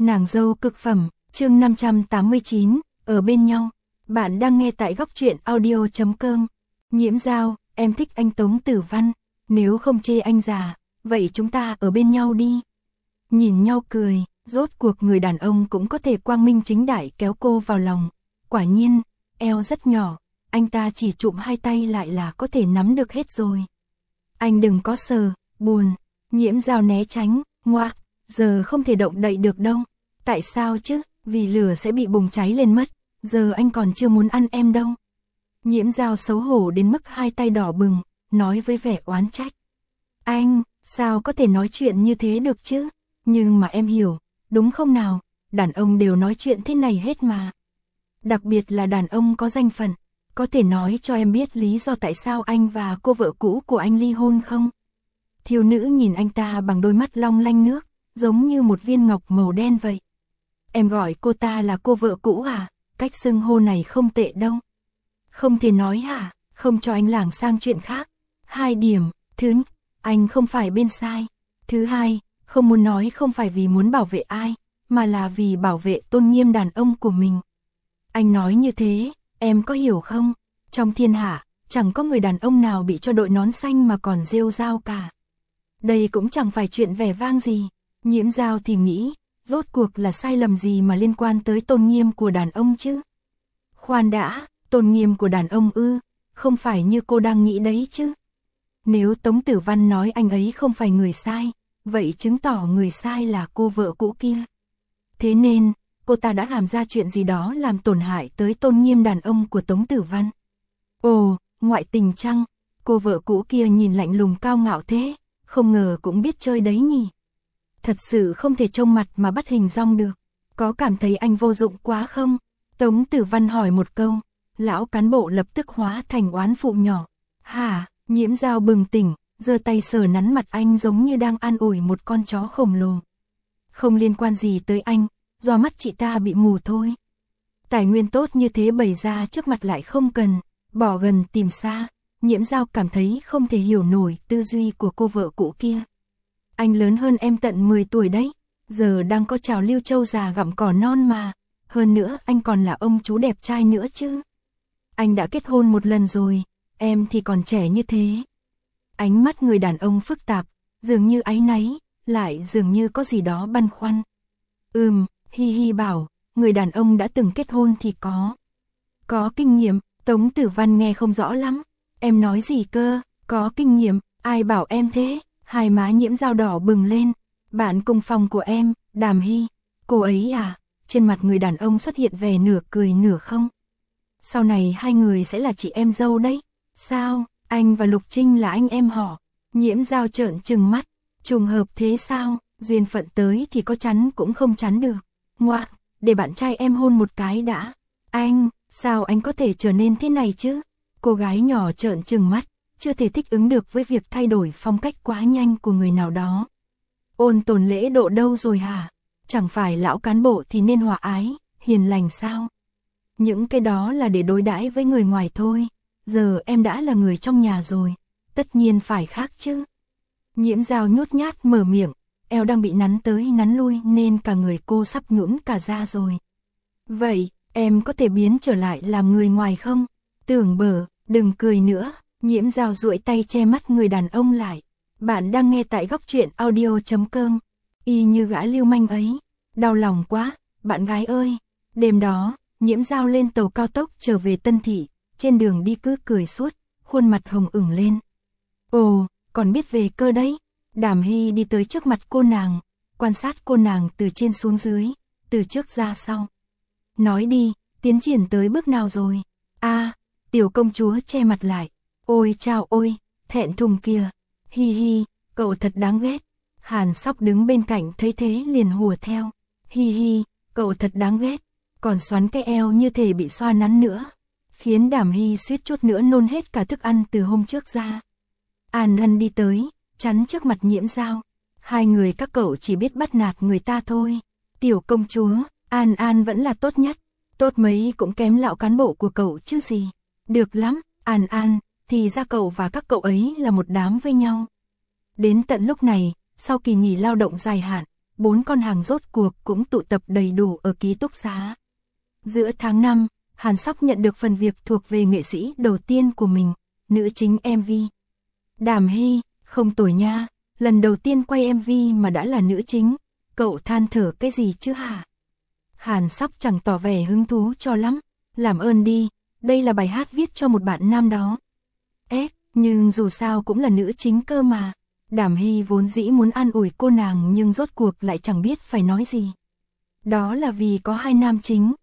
Nàng dâu cực phẩm, chương 589, ở bên nhau. Bạn đang nghe tại góc truyện audio.com. Nhiễm Dao, em thích anh Tống Tử Văn, nếu không chê anh già, vậy chúng ta ở bên nhau đi. Nhìn nhau cười, rốt cuộc người đàn ông cũng có thể quang minh chính đại kéo cô vào lòng. Quả nhiên, eo rất nhỏ, anh ta chỉ chụm hai tay lại là có thể nắm được hết rồi. Anh đừng có sờ, buồn. Nhiễm Dao né tránh, ngoạc, giờ không thể động đậy được đâu. Tại sao chứ, vì lửa sẽ bị bùng cháy lên mất, giờ anh còn chưa muốn ăn em đâu. Nhiễm Dao xấu hổ đến mức hai tay đỏ bừng, nói với vẻ oán trách. Anh, sao có thể nói chuyện như thế được chứ? Nhưng mà em hiểu, đúng không nào, đàn ông đều nói chuyện thế này hết mà. Đặc biệt là đàn ông có danh phận, có thể nói cho em biết lý do tại sao anh và cô vợ cũ của anh ly hôn không? Thiếu nữ nhìn anh ta bằng đôi mắt long lanh nước, giống như một viên ngọc màu đen vậy. Em gọi cô ta là cô vợ cũ à? Cách xưng hô này không tệ đâu. Không thể nói hả? Không cho anh lảng sang chuyện khác. 2 điểm. Thứ nhất, anh không phải bên sai. Thứ hai, không muốn nói không phải vì muốn bảo vệ ai, mà là vì bảo vệ tôn nghiêm đàn ông của mình. Anh nói như thế, em có hiểu không? Trong thiên hạ, chẳng có người đàn ông nào bị cho đội nón xanh mà còn rêu rao cả. Đây cũng chẳng phải chuyện vẻ vang gì. Nhiễm Dao thì nghĩ, rốt cuộc là sai lầm gì mà liên quan tới tôn nghiêm của đàn ông chứ? Khoan đã, tôn nghiêm của đàn ông ư? Không phải như cô đang nghĩ đấy chứ? Nếu Tống Tử Văn nói anh ấy không phải người sai, vậy chứng tỏ người sai là cô vợ cũ kia. Thế nên, cô ta đã làm ra chuyện gì đó làm tổn hại tới tôn nghiêm đàn ông của Tống Tử Văn. Ồ, ngoại tình chăng? Cô vợ cũ kia nhìn lạnh lùng cao ngạo thế, không ngờ cũng biết chơi đấy nhỉ. Thật sự không thể trông mặt mà bắt hình dong được. Có cảm thấy anh vô dụng quá không? Tống Tử Văn hỏi một câu, lão cán bộ lập tức hóa thành oán phụ nhỏ. Hả? Nhiễm Dao bừng tỉnh, giơ tay sờ nắn mặt anh giống như đang an ủi một con chó khổng lồ. Không liên quan gì tới anh, do mắt chị ta bị mù thôi. Tài nguyên tốt như thế bày ra trước mặt lại không cần, bỏ gần tìm xa. Nhiễm Dao cảm thấy không thể hiểu nổi tư duy của cô vợ cũ kia. Anh lớn hơn em tận 10 tuổi đấy, giờ đang có trào lưu trâu già gặm cỏ non mà. Hơn nữa anh còn là ông chú đẹp trai nữa chứ. Anh đã kết hôn 1 lần rồi, em thì còn trẻ như thế. Ánh mắt người đàn ông phức tạp, dường như áy náy, lại dường như có gì đó băn khoăn. Hi Hi bảo, người đàn ông đã từng kết hôn thì có kinh nghiệm. Tống Tử Văn nghe không rõ lắm. Em nói gì cơ? Có kinh nghiệm? Ai bảo em thế? Hai má Nhiễm Dao đỏ bừng lên. Bạn cùng phòng của em, Đàm Hy. Cô ấy à? Trên mặt người đàn ông xuất hiện vẻ nửa cười nửa không. Sau này hai người sẽ là chị em dâu đấy. Sao? Anh và Lục Trinh là anh em họ? Nhiễm Dao trợn trừng mắt. Trùng hợp thế sao? Duyên phận tới thì có chắn cũng không chắn được. Ngoạc, để bạn trai em hôn một cái đã. Anh, sao anh có thể trở nên thế này chứ? Cô gái nhỏ trợn trừng mắt, chưa thể thích ứng được với việc thay đổi phong cách quá nhanh của người nào đó. Ôn tồn lễ độ đâu rồi hả? Chẳng phải lão cán bộ thì nên hòa ái, hiền lành sao? Những cái đó là để đối đãi với người ngoài thôi. Giờ em đã là người trong nhà rồi, tất nhiên phải khác chứ. Nhiễm Dao nhút nhát mở miệng, eo đang bị nắn tới nắn lui nên cả người cô sắp nhũn cả ra rồi. Vậy, em có thể biến trở lại làm người ngoài không? Tưởng bở, đừng cười nữa. Nhiễm Dao duỗi tay che mắt người đàn ông lại. Bạn đang nghe tại góc truyện audio.com. Y như gã lưu manh ấy. Đau lòng quá, bạn gái ơi. Đêm đó, Nhiễm Dao lên tàu cao tốc trở về Tân Thị. Trên đường đi cứ cười suốt, khuôn mặt hồng ửng lên. Ồ, còn biết về cơ đấy. Đàm Hy đi tới trước mặt cô nàng, quan sát cô nàng từ trên xuống dưới, từ trước ra sau. Nói đi, tiến triển tới bước nào rồi? Tiểu công chúa che mặt lại. Ôi chao ôi, thẹn thùng kìa. Hi hi, cậu thật đáng ghét. Hàn Sóc đứng bên cạnh thấy thế liền hùa theo. Hi hi, cậu thật đáng ghét. Còn xoắn cái eo như thể bị xoa nắn nữa. Khiến Đàm Hy suýt chút nữa nôn hết cả thức ăn từ hôm trước ra. An Ân đi tới, chắn trước mặt Nhiễm Dao. Hai người các cậu chỉ biết bắt nạt người ta thôi. Tiểu công chúa, An An vẫn là tốt nhất. Tốt mấy cũng kém lão cán bộ của cậu chứ gì. Được lắm, An An, thì ra cậu và các cậu ấy là một đám với nhau. Đến tận lúc này, sau kỳ nghỉ lao động dài hạn, 4 con hàng rốt cuộc cũng tụ tập đầy đủ ở ký túc xá. Giữa tháng 5, Hàn Sóc nhận được phần việc thuộc về nghệ sĩ đầu tiên của mình, nữ chính MV. Đàm Hy, không tồi nha, lần đầu tiên quay MV mà đã là nữ chính, cậu than thở cái gì chứ hả? Hàn Sóc chẳng tỏ vẻ hứng thú cho lắm, làm ơn đi, đây là bài hát viết cho một bạn nam đó. Nhưng dù sao cũng là nữ chính cơ mà. Đàm Hy vốn dĩ muốn an ủi cô nàng nhưng rốt cuộc lại chẳng biết phải nói gì. Đó là vì có 2 nam chính.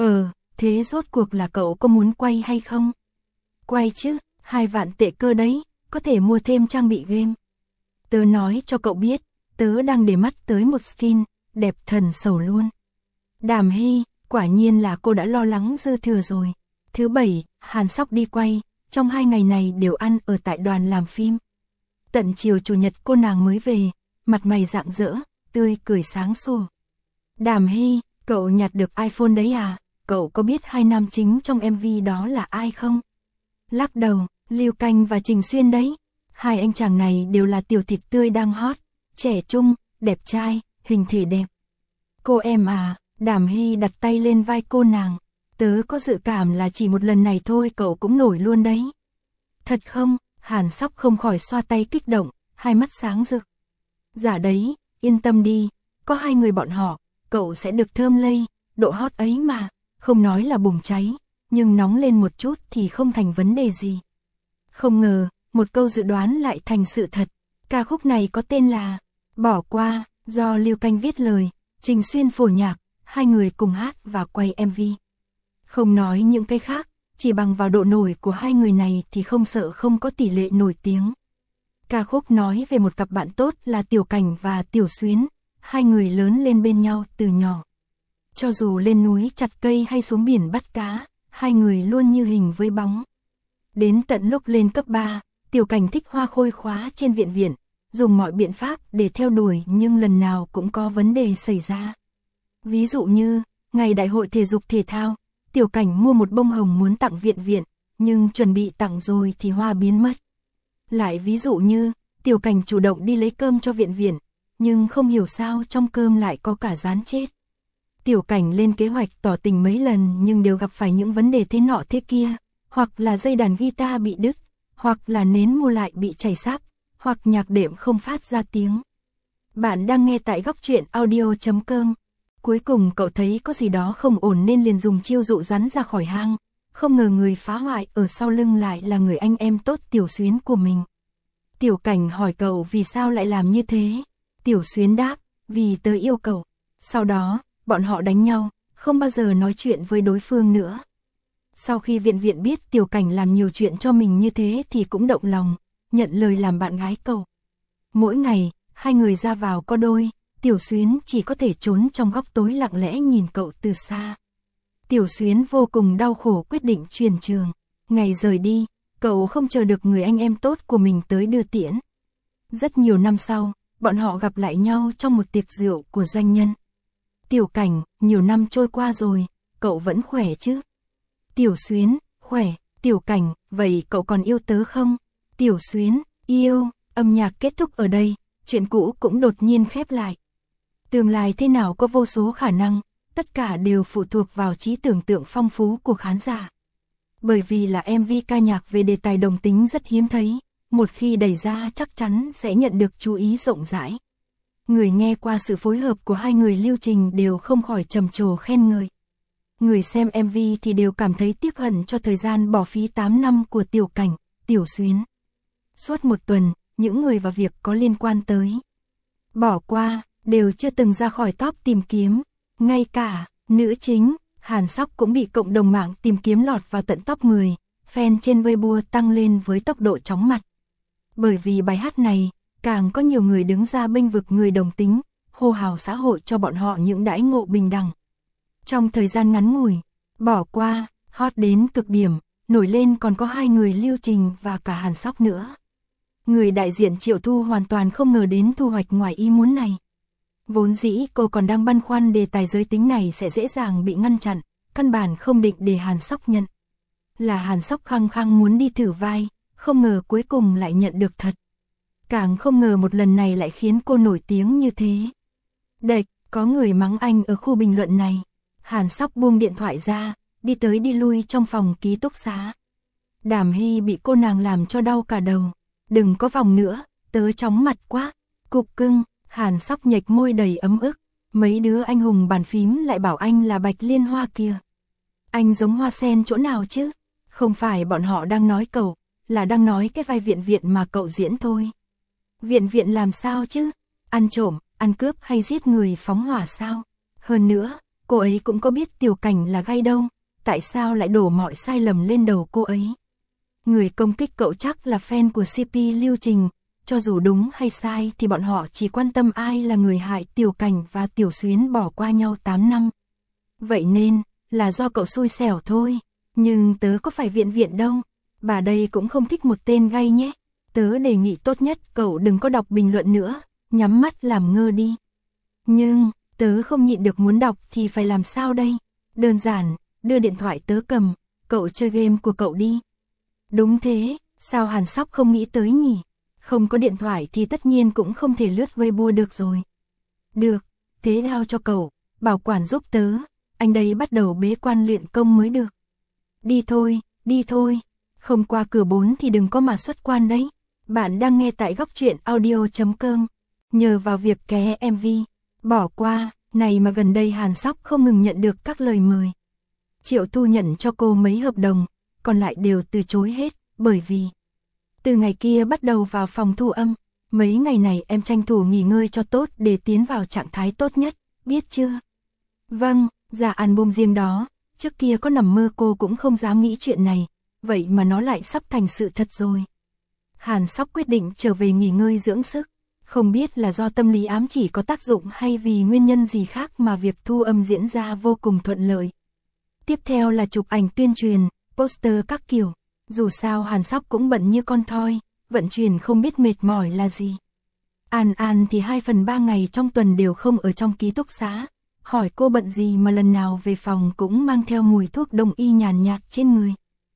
Thế rốt cuộc là cậu có muốn quay hay không? Quay chứ, 2 vạn tệ cơ đấy, có thể mua thêm trang bị game. Tớ nói cho cậu biết, tớ đang để mắt tới một skin, đẹp thần sầu luôn. Đàm Hy, quả nhiên là cô đã lo lắng dư thừa rồi. Thứ 7, Hàn Sóc đi quay, trong 2 ngày này đều ăn ở tại đoàn làm phim. Tận chiều chủ nhật cô nàng mới về, mặt mày rạng rỡ, tươi cười sáng sủa. Đàm Hy, cậu nhặt được iPhone đấy à? Cậu có biết 2 nam chính trong MV đó là ai không? Lắc đầu, Lưu Canh và Trình Xuyên đấy. 2 anh chàng này đều là tiểu thịt tươi đang hot, trẻ trung, đẹp trai, hình thể đẹp. Cô em à, Đàm Hy đặt tay lên vai cô nàng. Tớ có dự cảm là chỉ một lần này thôi cậu cũng nổi luôn đấy. Thật không? Hàn Sóc không khỏi xoa tay kích động, hai mắt sáng rực. Dạ đấy, yên tâm đi, có 2 người bọn họ, cậu sẽ được thơm lây, độ hot ấy mà, không nói là bùng cháy, nhưng nóng lên một chút thì không thành vấn đề gì. Không ngờ, một câu dự đoán lại thành sự thật, ca khúc này có tên là Bỏ Qua, do Lưu Canh viết lời, Trình Xuyên phổ nhạc, 2 người cùng hát và quay MV. Không nói những cái khác, chỉ bằng vào độ nổi của 2 người này thì không sợ không có tỷ lệ nổi tiếng. Ca khúc nói về một cặp bạn tốt là Tiểu Cảnh và Tiểu Xuyến, 2 người lớn lên bên nhau từ nhỏ. Cho dù lên núi chặt cây hay xuống biển bắt cá, 2 người luôn như hình với bóng. Đến tận lúc lên cấp 3, Tiểu Cảnh thích hoa khôi khóa trên viện viện, dùng mọi biện pháp để theo đuổi nhưng lần nào cũng có vấn đề xảy ra. Ví dụ như, ngày đại hội thể dục thể thao, Tiểu Cảnh mua một bông hồng muốn tặng viện viện, nhưng chuẩn bị tặng rồi thì hoa biến mất. Lại ví dụ như, Tiểu Cảnh chủ động đi lấy cơm cho viện viện, nhưng không hiểu sao trong cơm lại có cả rán chết. Tiểu Cảnh lên kế hoạch tỏ tình mấy lần nhưng đều gặp phải những vấn đề thế nọ thế kia, hoặc là dây đàn guitar bị đứt, hoặc là nến mua lại bị chảy sáp, hoặc nhạc đệm không phát ra tiếng. Bạn đang nghe tại góc truyện audio.com. Cuối cùng cậu thấy có gì đó không ổn nên liền dùng chiêu dụ rắn ra khỏi hang, không ngờ người phá hoại ở sau lưng lại là người anh em tốt Tiểu Xuyến của mình. Tiểu Cảnh hỏi cậu vì sao lại làm như thế. Tiểu Xuyến đáp, vì tớ yêu cậu. Sau đó, bọn họ đánh nhau, không bao giờ nói chuyện với đối phương nữa. Sau khi viện viện biết Tiểu Cảnh làm nhiều chuyện cho mình như thế thì cũng động lòng, nhận lời làm bạn gái cậu. Mỗi ngày, 2 người ra vào có đôi, Tiểu Xuyến chỉ có thể trốn trong góc tối lặng lẽ nhìn cậu từ xa. Tiểu Xuyến vô cùng đau khổ quyết định chuyển trường. Ngày rời đi, cậu không chờ được người anh em tốt của mình tới đưa tiễn. Rất nhiều năm sau, bọn họ gặp lại nhau trong một tiệc rượu của doanh nhân. Tiểu Cảnh, nhiều năm trôi qua rồi, cậu vẫn khỏe chứ? Tiểu Xuyến, khỏe. Tiểu Cảnh, vậy cậu còn yêu tớ không? Tiểu Xuyến, yêu. Âm nhạc kết thúc ở đây, chuyện cũ cũng đột nhiên khép lại. Tương lai thế nào có vô số khả năng, tất cả đều phụ thuộc vào trí tưởng tượng phong phú của khán giả. Bởi vì là MV ca nhạc về đề tài đồng tính rất hiếm thấy, một khi đẩy ra chắc chắn sẽ nhận được chú ý rộng rãi. Người nghe qua sự phối hợp của 2 người Lưu Trình đều không khỏi trầm trồ khen ngợi. Người xem MV thì đều cảm thấy tiếc hận cho thời gian bỏ phí 8 năm của Tiểu Cảnh, Tiểu Xuyến. Suốt một tuần, những người và việc có liên quan tới Bỏ Qua đều chưa từng ra khỏi top tìm kiếm. Ngay cả nữ chính Hàn Sóc cũng bị cộng đồng mạng tìm kiếm lọt vào tận top 10, fan trên Weibo tăng lên với tốc độ chóng mặt. Bởi vì bài hát này, càng có nhiều người đứng ra bênh vực người đồng tính, hô hào xã hội cho bọn họ những đãi ngộ bình đẳng. Trong thời gian ngắn ngủi, Bỏ Qua hot đến cực điểm, nổi lên còn có 2 người Lưu Trình và cả Hàn Sóc nữa. Người đại diện Triệu Thu hoàn toàn không ngờ đến thu hoạch ngoài ý muốn này. Vốn dĩ cô còn đang băn khoăn đề tài giới tính này sẽ dễ dàng bị ngăn chặn, căn bản không định để Hàn Sóc nhận. Là Hàn Sóc khăng khăng muốn đi thử vai, không ngờ cuối cùng lại nhận được thật. Càng không ngờ một lần này lại khiến cô nổi tiếng như thế. Đệch, có người mắng anh ở khu bình luận này. Hàn Sóc buông điện thoại ra, đi tới đi lui trong phòng ký túc xá. Đàm Hy bị cô nàng làm cho đau cả đầu. Đừng có vòng nữa, tớ chóng mặt quá. Cục cưng, Hàn Sóc nhếch môi đầy ấm ức. Mấy đứa anh hùng bàn phím lại bảo anh là Bạch Liên Hoa kìa. Anh giống Hoa Sen chỗ nào chứ? Không phải bọn họ đang nói cậu, là đang nói cái vai viện viện mà cậu diễn thôi. Viện viện làm sao chứ? Ăn trộm, ăn cướp hay giết người phóng hỏa sao? Hơn nữa, cô ấy cũng có biết Tiểu Cảnh là gay đâu, tại sao lại đổ mọi sai lầm lên đầu cô ấy? Người công kích cậu chắc là fan của CP Lưu Trình, cho dù đúng hay sai thì bọn họ chỉ quan tâm ai là người hại Tiểu Cảnh và Tiểu Xuyến bỏ qua nhau 8 năm. Vậy nên, là do cậu xui xẻo thôi, nhưng tớ có phải viện viện đâu, bà đây cũng không thích một tên gay nhé. Tớ đề nghị tốt nhất cậu đừng có đọc bình luận nữa, nhắm mắt làm ngơ đi. Nhưng, tớ không nhịn được muốn đọc thì phải làm sao đây? Đơn giản, đưa điện thoại tớ cầm, cậu chơi game của cậu đi. Đúng thế, sao Hàn Sóc không nghĩ tới nhỉ? Không có điện thoại thì tất nhiên cũng không thể lướt Weibo được rồi. Được, thế giao cho cậu, bảo quản giúp tớ, anh đây bắt đầu bế quan luyện công mới được. Đi thôi, không qua cửa 4 thì đừng có mà xuất quan đấy. Bạn đang nghe tại góc truyện audio.com. Nhờ vào việc ké MV, bỏ qua, này mà gần đây Hàn Sóc không ngừng nhận được các lời mời. Triệu Thu nhận cho cô mấy hợp đồng, còn lại đều từ chối hết, bởi vì từ ngày kia bắt đầu vào phòng thu âm, mấy ngày này em tranh thủ nghỉ ngơi cho tốt để tiến vào trạng thái tốt nhất, biết chưa? Vâng, ra album riêng đó, trước kia có nằm mơ cô cũng không dám nghĩ chuyện này, vậy mà nó lại sắp thành sự thật rồi. Hàn Sóc quyết định trở về nghỉ ngơi dưỡng sức, không biết là do tâm lý ám chỉ có tác dụng hay vì nguyên nhân gì khác mà việc thu âm diễn ra vô cùng thuận lợi. Tiếp theo là chụp ảnh tuyên truyền, poster các kiểu, dù sao Hàn Sóc cũng bận như con thoi, vận chuyển không biết mệt mỏi là gì. An An thì 2/3 ngày trong tuần đều không ở trong ký túc xá, hỏi cô bận gì mà lần nào về phòng cũng mang theo mùi thuốc đông y nhàn nhạt trên người.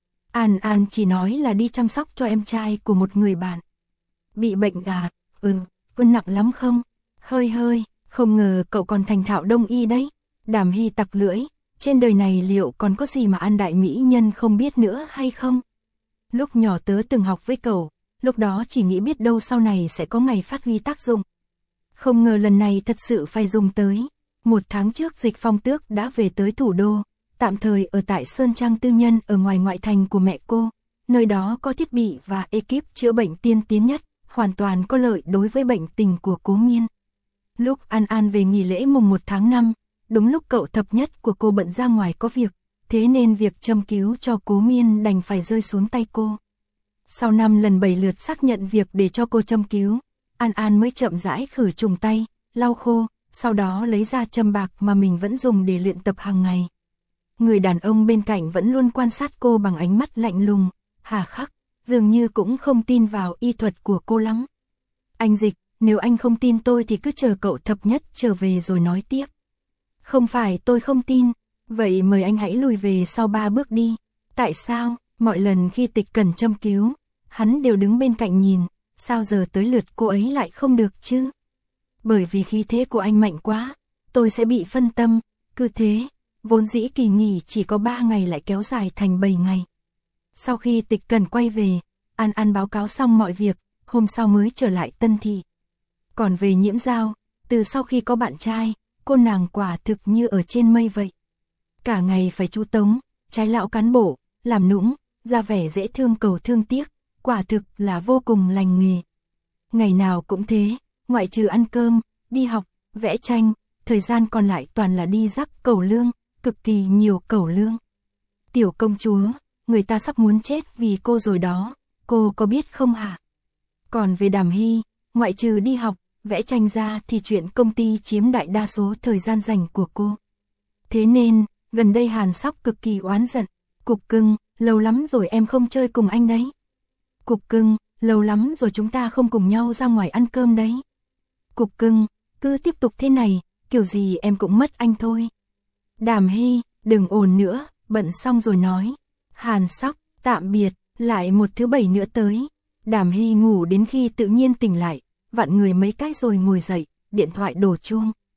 An An chỉ nói là đi chăm sóc cho em trai của một người bạn. Bị bệnh gà, quân nặng lắm không? Hơi, không ngờ cậu còn thành thạo đông y đấy. Đàm Hy tặc lưỡi, trên đời này liệu còn có gì mà An đại mỹ nhân không biết nữa hay không? Lúc nhỏ tớ từng học với cậu, lúc đó chỉ nghĩ biết đâu sau này sẽ có ngày phát huy tác dụng. Không ngờ lần này thật sự phải dùng tới. 1 tháng trước Dịch Phong Tước đã về tới thủ đô, tạm thời ở tại Sơn Trang tư nhân ở ngoài ngoại thành của mẹ cô, nơi đó có thiết bị và ekip chữa bệnh tiên tiến nhất, hoàn toàn có lợi đối với bệnh tình của Cố Miên. Lúc An An về nghỉ lễ mùng 1 tháng 5, đúng lúc cậu thập nhất của cô bận ra ngoài có việc, thế nên việc châm cứu cho Cố Miên đành phải rơi xuống tay cô. Sau 5 lần 7 lượt xác nhận việc để cho cô châm cứu, An An mới chậm rãi khử trùng tay, lau khô, sau đó lấy ra châm bạc mà mình vẫn dùng để luyện tập hàng ngày. Người đàn ông bên cạnh vẫn luôn quan sát cô bằng ánh mắt lạnh lùng, hà khắc, dường như cũng không tin vào y thuật của cô lắm. Anh Dịch, nếu anh không tin tôi thì cứ chờ cậu thập nhất trở về rồi nói tiếp. Không phải tôi không tin, vậy mời anh hãy lùi về sau 3 bước đi. Tại sao, mọi lần khi Tịch cần châm cứu, hắn đều đứng bên cạnh nhìn, sao giờ tới lượt cô ấy lại không được chứ? Bởi vì khí thế của anh mạnh quá, tôi sẽ bị phân tâm, cứ thế, vốn dĩ kỳ nghỉ chỉ có 3 ngày lại kéo dài thành 7 ngày. Sau khi Tịch cần quay về, An An báo cáo xong mọi việc, hôm sau mới trở lại Tân Thị. Còn về Nhiễm Giao, từ sau khi có bạn trai, cô nàng quả thực như ở trên mây vậy. Cả ngày phải chú tống, trái lão cán bộ, làm nũng, ra vẻ dễ thương cầu thương tiếc, quả thực là vô cùng lành nghề. Ngày nào cũng thế, ngoại trừ ăn cơm, đi học, vẽ tranh, thời gian còn lại toàn là đi rắc cẩu lương, cực kỳ nhiều cẩu lương. Tiểu công chúa, người ta sắp muốn chết vì cô rồi đó, cô có biết không hả? Còn về Đàm Hy, ngoại trừ đi học, vẽ tranh ra thì chuyện công ty chiếm đại đa số thời gian rảnh của cô. Thế nên, gần đây Hàn Sóc cực kỳ oán giận. Cục cưng, lâu lắm rồi em không chơi cùng anh đấy. Cục cưng, lâu lắm rồi chúng ta không cùng nhau ra ngoài ăn cơm đấy. Cục cưng, cứ tiếp tục thế này, kiểu gì em cũng mất anh thôi. Đàm Hy, đừng ồn nữa, bận xong rồi nói. Hàn Sóc, tạm biệt, lại một thứ 7 nữa tới. Đàm Hy ngủ đến khi tự nhiên tỉnh lại, vặn người mấy cái rồi ngồi dậy, điện thoại đổ chuông.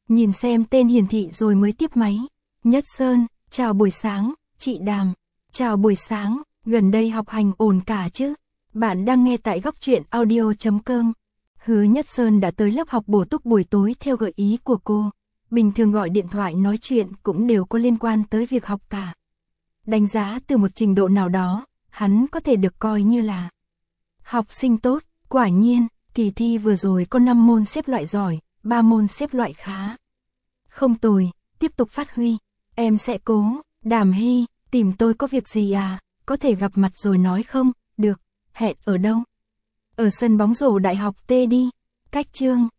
Nhìn xem tên hiển thị rồi mới tiếp máy. Nhất Sơn, chào buổi sáng, chị Đàm. Chào buổi sáng, gần đây học hành ổn cả chứ? Bạn đang nghe tại góc truyện audio.com. Hứa Nhất Sơn đã tới lớp học bổ túc buổi tối theo gợi ý của cô. Bình thường gọi điện thoại nói chuyện cũng đều có liên quan tới việc học cả. Đánh giá từ một trình độ nào đó, hắn có thể được coi như là học sinh tốt. Quả nhiên, kỳ thi vừa rồi có 5 môn xếp loại giỏi, 3 môn xếp loại khá. Không tồi, tiếp tục phát huy. Em sẽ cố. Đàm Hy, tìm tôi có việc gì à? Có thể gặp mặt rồi nói không? Được, hẹn ở đâu? Ở sân bóng rổ đại học T đi. Cách Chương,